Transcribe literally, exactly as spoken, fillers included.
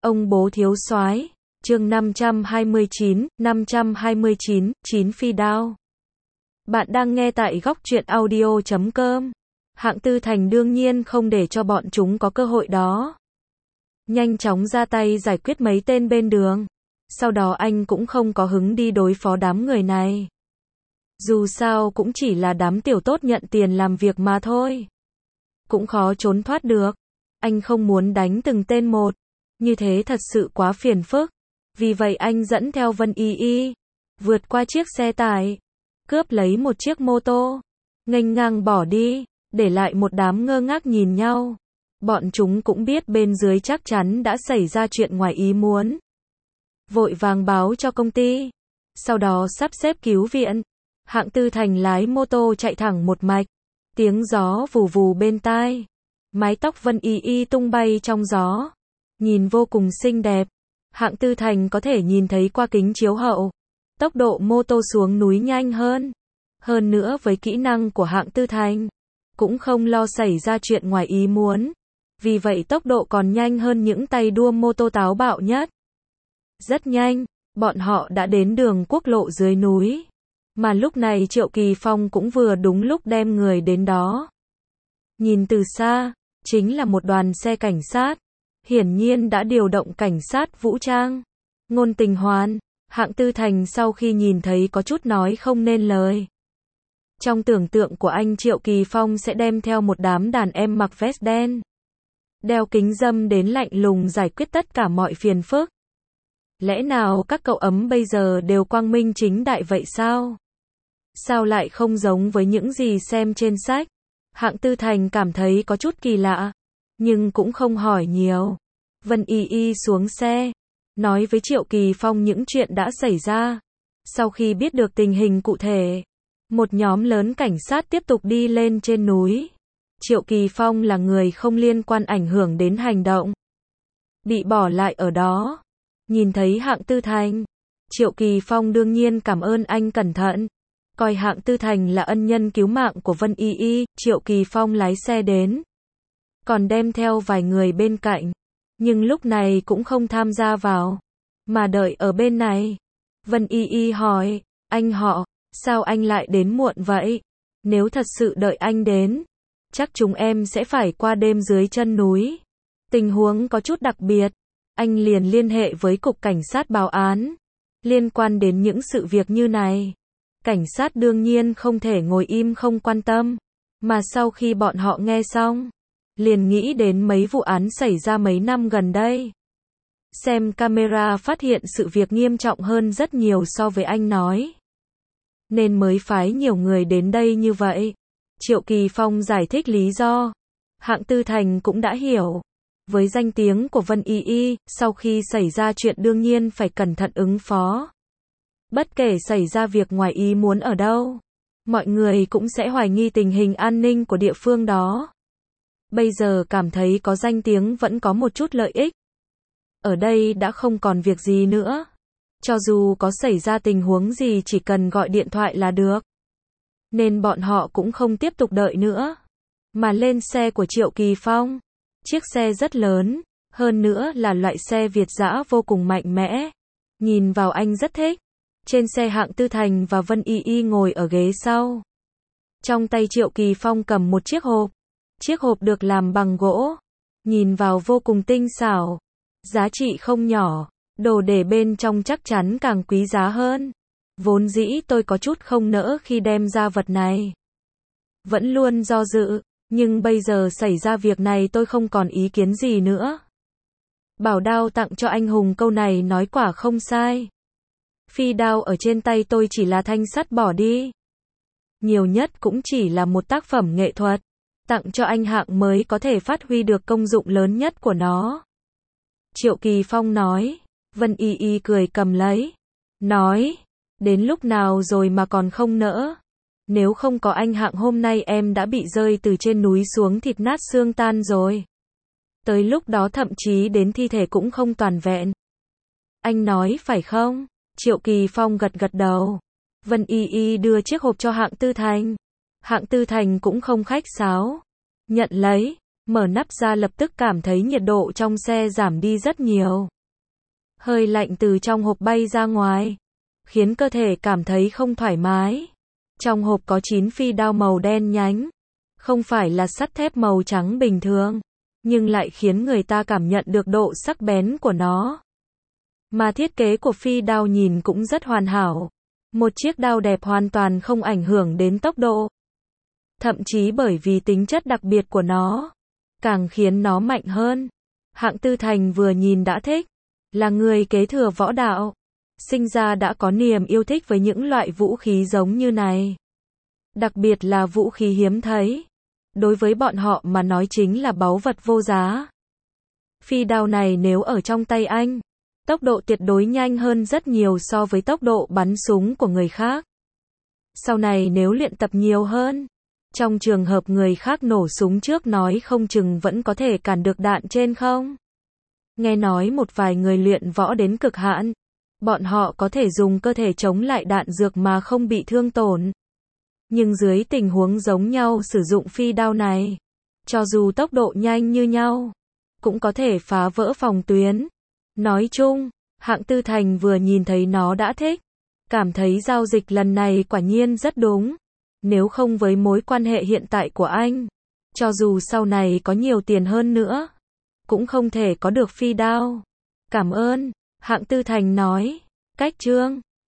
Ông bố thiếu soái, chương năm trăm hai mươi chín, năm trăm hai mươi chín, chín phi đao. Bạn đang nghe tại góc truyện audio chấm com. Hạng Tư Thành đương nhiên không để cho bọn chúng có cơ hội đó. Nhanh chóng ra tay giải quyết mấy tên bên đường. Sau đó anh cũng không có hứng đi đối phó đám người này. Dù sao cũng chỉ là đám tiểu tốt nhận tiền làm việc mà thôi. Cũng khó trốn thoát được. Anh không muốn đánh từng tên một. Như thế thật sự quá phiền phức. Vì vậy anh dẫn theo Vân Y Y, vượt qua chiếc xe tải, cướp lấy một chiếc mô tô, nghênh ngang bỏ đi, để lại một đám ngơ ngác nhìn nhau. Bọn chúng cũng biết bên dưới chắc chắn đã xảy ra chuyện ngoài ý muốn. Vội vàng báo cho công ty, sau đó sắp xếp cứu viện. Hạng Tư Thành lái mô tô chạy thẳng một mạch, tiếng gió vù vù bên tai, mái tóc Vân Y Y tung bay trong gió, nhìn vô cùng xinh đẹp. Hạng Tư Thành có thể nhìn thấy qua kính chiếu hậu, tốc độ mô tô xuống núi nhanh hơn. Hơn nữa với kỹ năng của Hạng Tư Thành, cũng không lo xảy ra chuyện ngoài ý muốn. Vì vậy tốc độ còn nhanh hơn những tay đua mô tô táo bạo nhất. Rất nhanh, bọn họ đã đến đường quốc lộ dưới núi. Mà lúc này Triệu Kỳ Phong cũng vừa đúng lúc đem người đến đó. Nhìn từ xa, chính là một đoàn xe cảnh sát. Hiển nhiên đã điều động cảnh sát vũ trang. Ngôn Tình Hoan, Hạng Tư Thành sau khi nhìn thấy có chút nói không nên lời. Trong tưởng tượng của anh Triệu Kỳ Phong sẽ đem theo một đám đàn em mặc vest đen, đeo kính râm đến lạnh lùng giải quyết tất cả mọi phiền phức. Lẽ nào các cậu ấm bây giờ đều quang minh chính đại vậy sao? Sao lại không giống với những gì xem trên sách? Hạng Tư Thành cảm thấy có chút kỳ lạ, nhưng cũng không hỏi nhiều. Vân Y Y xuống xe, nói với Triệu Kỳ Phong những chuyện đã xảy ra. Sau khi biết được tình hình cụ thể, một nhóm lớn cảnh sát tiếp tục đi lên trên núi. Triệu Kỳ Phong là người không liên quan ảnh hưởng đến hành động, bị bỏ lại ở đó. Nhìn thấy Hạng Tư Thành, Triệu Kỳ Phong đương nhiên cảm ơn anh cẩn thận. Coi Hạng Tư Thành là ân nhân cứu mạng của Vân Y Y, Triệu Kỳ Phong lái xe đến, còn đem theo vài người bên cạnh, nhưng lúc này cũng không tham gia vào, mà đợi ở bên này. Vân Y Y hỏi, anh họ, sao anh lại đến muộn vậy? Nếu thật sự đợi anh đến, chắc chúng em sẽ phải qua đêm dưới chân núi. Tình huống có chút đặc biệt, anh liền liên hệ với cục cảnh sát báo án. Liên quan đến những sự việc như này, cảnh sát đương nhiên không thể ngồi im không quan tâm, mà sau khi bọn họ nghe xong, liền nghĩ đến mấy vụ án xảy ra mấy năm gần đây. Xem camera phát hiện sự việc nghiêm trọng hơn rất nhiều so với anh nói, nên mới phái nhiều người đến đây như vậy. Triệu Kỳ Phong giải thích lý do. Hạng Tư Thành cũng đã hiểu. Với danh tiếng của Vân Y Y, sau khi xảy ra chuyện đương nhiên phải cẩn thận ứng phó. Bất kể xảy ra việc ngoài ý muốn ở đâu, mọi người cũng sẽ hoài nghi tình hình an ninh của địa phương đó. Bây giờ cảm thấy có danh tiếng vẫn có một chút lợi ích. Ở đây đã không còn việc gì nữa. Cho dù có xảy ra tình huống gì chỉ cần gọi điện thoại là được. Nên bọn họ cũng không tiếp tục đợi nữa, mà lên xe của Triệu Kỳ Phong. Chiếc xe rất lớn, hơn nữa là loại xe Việt dã vô cùng mạnh mẽ. Nhìn vào anh rất thích. Trên xe Hạng Tư Thành và Vân Y Y ngồi ở ghế sau. Trong tay Triệu Kỳ Phong cầm một chiếc hộp. Chiếc hộp được làm bằng gỗ, nhìn vào vô cùng tinh xảo, giá trị không nhỏ. Đồ để bên trong chắc chắn càng quý giá hơn. Vốn dĩ tôi có chút không nỡ khi đem ra vật này, vẫn luôn do dự, nhưng bây giờ xảy ra việc này tôi không còn ý kiến gì nữa. Bảo đao tặng cho anh hùng, câu này nói quả không sai. Phi đao ở trên tay tôi chỉ là thanh sắt bỏ đi, nhiều nhất cũng chỉ là một tác phẩm nghệ thuật. Tặng cho anh Hạng mới có thể phát huy được công dụng lớn nhất của nó. Triệu Kỳ Phong nói. Vân Y Y cười cầm lấy, nói, đến lúc nào rồi mà còn không nỡ. Nếu không có anh Hạng hôm nay em đã bị rơi từ trên núi xuống thịt nát xương tan rồi. Tới lúc đó thậm chí đến thi thể cũng không toàn vẹn. Anh nói phải không? Triệu Kỳ Phong gật gật đầu. Vân Y Y đưa chiếc hộp cho Hạng Tư Thành. Hạng Tư Thành cũng không khách sáo, nhận lấy, mở nắp ra lập tức cảm thấy nhiệt độ trong xe giảm đi rất nhiều. Hơi lạnh từ trong hộp bay ra ngoài, khiến cơ thể cảm thấy không thoải mái. Trong hộp có chín phi đao màu đen nhánh, không phải là sắt thép màu trắng bình thường, nhưng lại khiến người ta cảm nhận được độ sắc bén của nó. Mà thiết kế của phi đao nhìn cũng rất hoàn hảo. Một chiếc đao đẹp hoàn toàn không ảnh hưởng đến tốc độ. Thậm chí bởi vì tính chất đặc biệt của nó, càng khiến nó mạnh hơn. Hạng Tư Thành vừa nhìn đã thích. Là người kế thừa võ đạo, sinh ra đã có niềm yêu thích với những loại vũ khí giống như này. Đặc biệt là vũ khí hiếm thấy. Đối với bọn họ mà nói chính là báu vật vô giá. Phi đao này nếu ở trong tay anh, tốc độ tuyệt đối nhanh hơn rất nhiều so với tốc độ bắn súng của người khác. Sau này nếu luyện tập nhiều hơn, trong trường hợp người khác nổ súng trước nói không chừng vẫn có thể cản được đạn trên không. Nghe nói một vài người luyện võ đến cực hạn, bọn họ có thể dùng cơ thể chống lại đạn dược mà không bị thương tổn. Nhưng dưới tình huống giống nhau sử dụng phi đao này, cho dù tốc độ nhanh như nhau, cũng có thể phá vỡ phòng tuyến. Nói chung, Hạng Tư Thành vừa nhìn thấy nó đã thích, cảm thấy giao dịch lần này quả nhiên rất đúng. Nếu không với mối quan hệ hiện tại của anh, cho dù sau này có nhiều tiền hơn nữa, cũng không thể có được phi đao. Cảm ơn, Hạng Tư Thành nói. Cách chương